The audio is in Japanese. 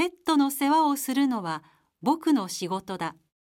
ペットの世話をするのは僕の仕事だ。